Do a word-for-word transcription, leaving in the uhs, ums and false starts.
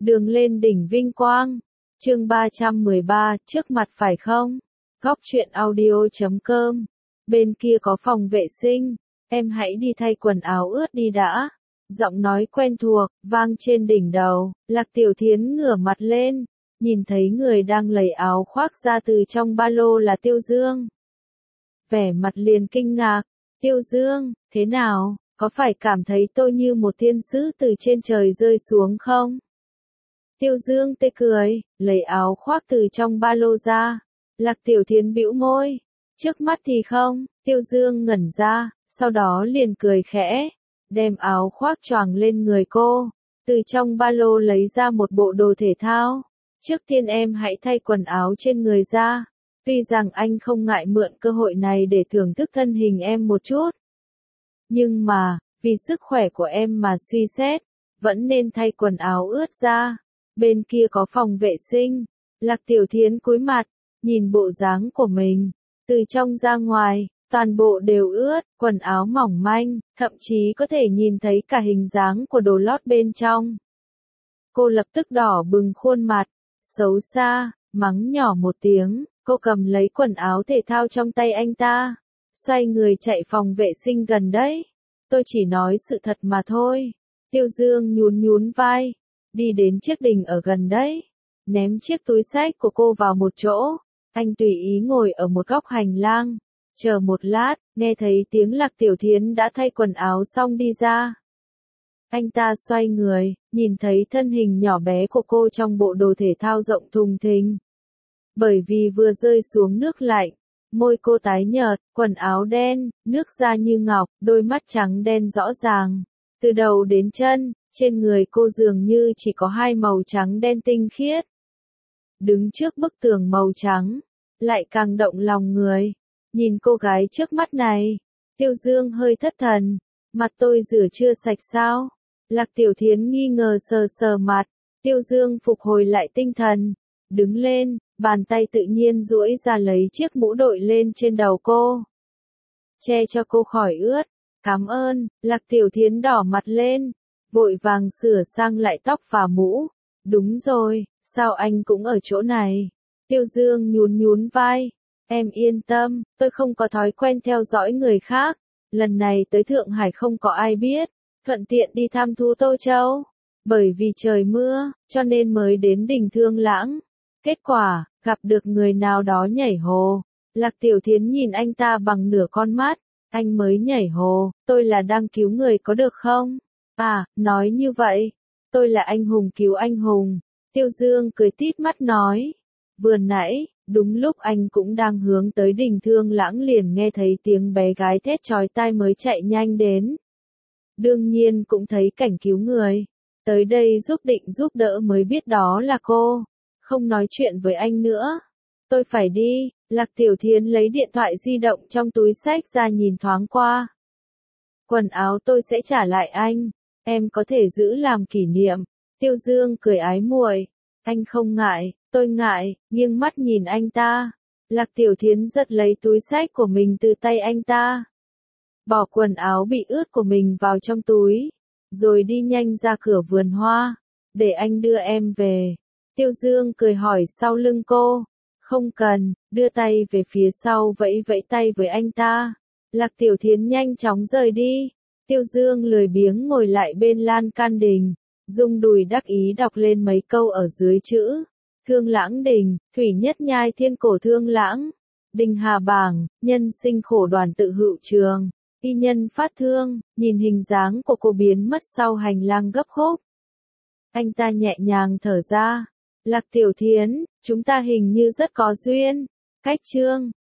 Đường lên đỉnh vinh quang. Chương ba trăm mười ba, trước mặt phải không? Góc truyện audio chấm com. Bên kia có phòng vệ sinh, em hãy đi thay quần áo ướt đi đã. Giọng nói quen thuộc, vang trên đỉnh đầu, Lạc Tiểu Thiến ngửa mặt lên, nhìn thấy người đang lấy áo khoác ra từ trong ba lô là Tiêu Dương. Vẻ mặt liền kinh ngạc, Tiêu Dương, thế nào, có phải cảm thấy tôi như một thiên sứ từ trên trời rơi xuống không? Tiêu Dương tê cười, lấy áo khoác từ trong ba lô ra. Lạc Tiểu Thiến bĩu môi, trước mắt thì không. Tiêu Dương ngẩn ra, sau đó liền cười khẽ, đem áo khoác choàng lên người cô, từ trong ba lô lấy ra một bộ đồ thể thao. Trước tiên em hãy thay quần áo trên người ra, tuy rằng anh không ngại mượn cơ hội này để thưởng thức thân hình em một chút. Nhưng mà, vì sức khỏe của em mà suy xét, vẫn nên thay quần áo ướt ra. Bên kia có phòng vệ sinh, Lạc Tiểu Thiến cúi mặt, nhìn bộ dáng của mình, từ trong ra ngoài, toàn bộ đều ướt, quần áo mỏng manh, thậm chí có thể nhìn thấy cả hình dáng của đồ lót bên trong. Cô lập tức đỏ bừng khuôn mặt, xấu xa, mắng nhỏ một tiếng, cô cầm lấy quần áo thể thao trong tay anh ta, xoay người chạy phòng vệ sinh gần đấy. Tôi chỉ nói sự thật mà thôi. Tiêu Dương nhún nhún vai, đi đến chiếc đình ở gần đấy, ném chiếc túi xách của cô vào một chỗ. Anh tùy ý ngồi ở một góc hành lang, chờ một lát, nghe thấy tiếng Lạc Tiểu Thiến đã thay quần áo xong đi ra. Anh ta xoay người, nhìn thấy thân hình nhỏ bé của cô trong bộ đồ thể thao rộng thùng thình. Bởi vì vừa rơi xuống nước lạnh, môi cô tái nhợt, quần áo đen, nước da như ngọc, đôi mắt trắng đen rõ ràng. Từ đầu đến chân, trên người cô dường như chỉ có hai màu trắng đen tinh khiết. Đứng trước bức tường màu trắng, lại càng động lòng người. Nhìn cô gái trước mắt này, Tiêu Dương hơi thất thần. Mặt tôi rửa chưa sạch sao? Lạc Tiểu Thiến nghi ngờ sờ sờ mặt. Tiêu Dương phục hồi lại tinh thần, đứng lên, bàn tay tự nhiên duỗi ra lấy chiếc mũ đội lên trên đầu cô, che cho cô khỏi ướt. Cảm ơn. Lạc Tiểu Thiến đỏ mặt lên, vội vàng sửa sang lại tóc và mũ. Đúng rồi, sao anh cũng ở chỗ này? Tiêu Dương nhún nhún vai, em yên tâm, tôi không có thói quen theo dõi người khác. Lần này tới Thượng Hải không có ai biết, thuận tiện đi thăm thú Tô Châu. Bởi vì trời mưa, cho nên mới đến đỉnh Thương Lãng. Kết quả, gặp được người nào đó nhảy hồ. Lạc Tiểu Thiến nhìn anh ta bằng nửa con mắt, anh mới nhảy hồ, tôi là đang cứu người có được không? À, nói như vậy, tôi là anh hùng cứu anh hùng. Tiêu Dương cười tít mắt nói, vừa nãy, đúng lúc anh cũng đang hướng tới đỉnh Thương Lãng liền nghe thấy tiếng bé gái thét chói tai mới chạy nhanh đến. Đương nhiên cũng thấy cảnh cứu người, tới đây giúp định giúp đỡ mới biết đó là cô. Không nói chuyện với anh nữa, tôi phải đi. Lạc Tiểu Thiến lấy điện thoại di động trong túi xách ra nhìn thoáng qua. Quần áo tôi sẽ trả lại anh, em có thể giữ làm kỷ niệm. Tiêu Dương cười ái muội, anh không ngại, tôi ngại. Nghiêng mắt nhìn anh ta, Lạc Tiểu Thiến giật lấy túi xách của mình từ tay anh ta, bỏ quần áo bị ướt của mình vào trong túi, rồi đi nhanh ra cửa vườn hoa, để anh đưa em về. Tiêu Dương cười hỏi sau lưng cô, không cần, đưa tay về phía sau vẫy vẫy tay với anh ta. Lạc Tiểu Thiến nhanh chóng rời đi. Tiêu Dương lười biếng ngồi lại bên lan can đình, rung đùi đắc ý đọc lên mấy câu ở dưới chữ. Thương Lãng Đình, thủy nhất nhai thiên cổ Thương Lãng. Đình Hà Bảng, nhân sinh khổ đoàn tự hữu trường. Y nhân phát thương, nhìn hình dáng của cô biến mất sau hành lang gấp khúc. Anh ta nhẹ nhàng thở ra. Lạc Tiểu Thiến, chúng ta hình như rất có duyên. Cách chương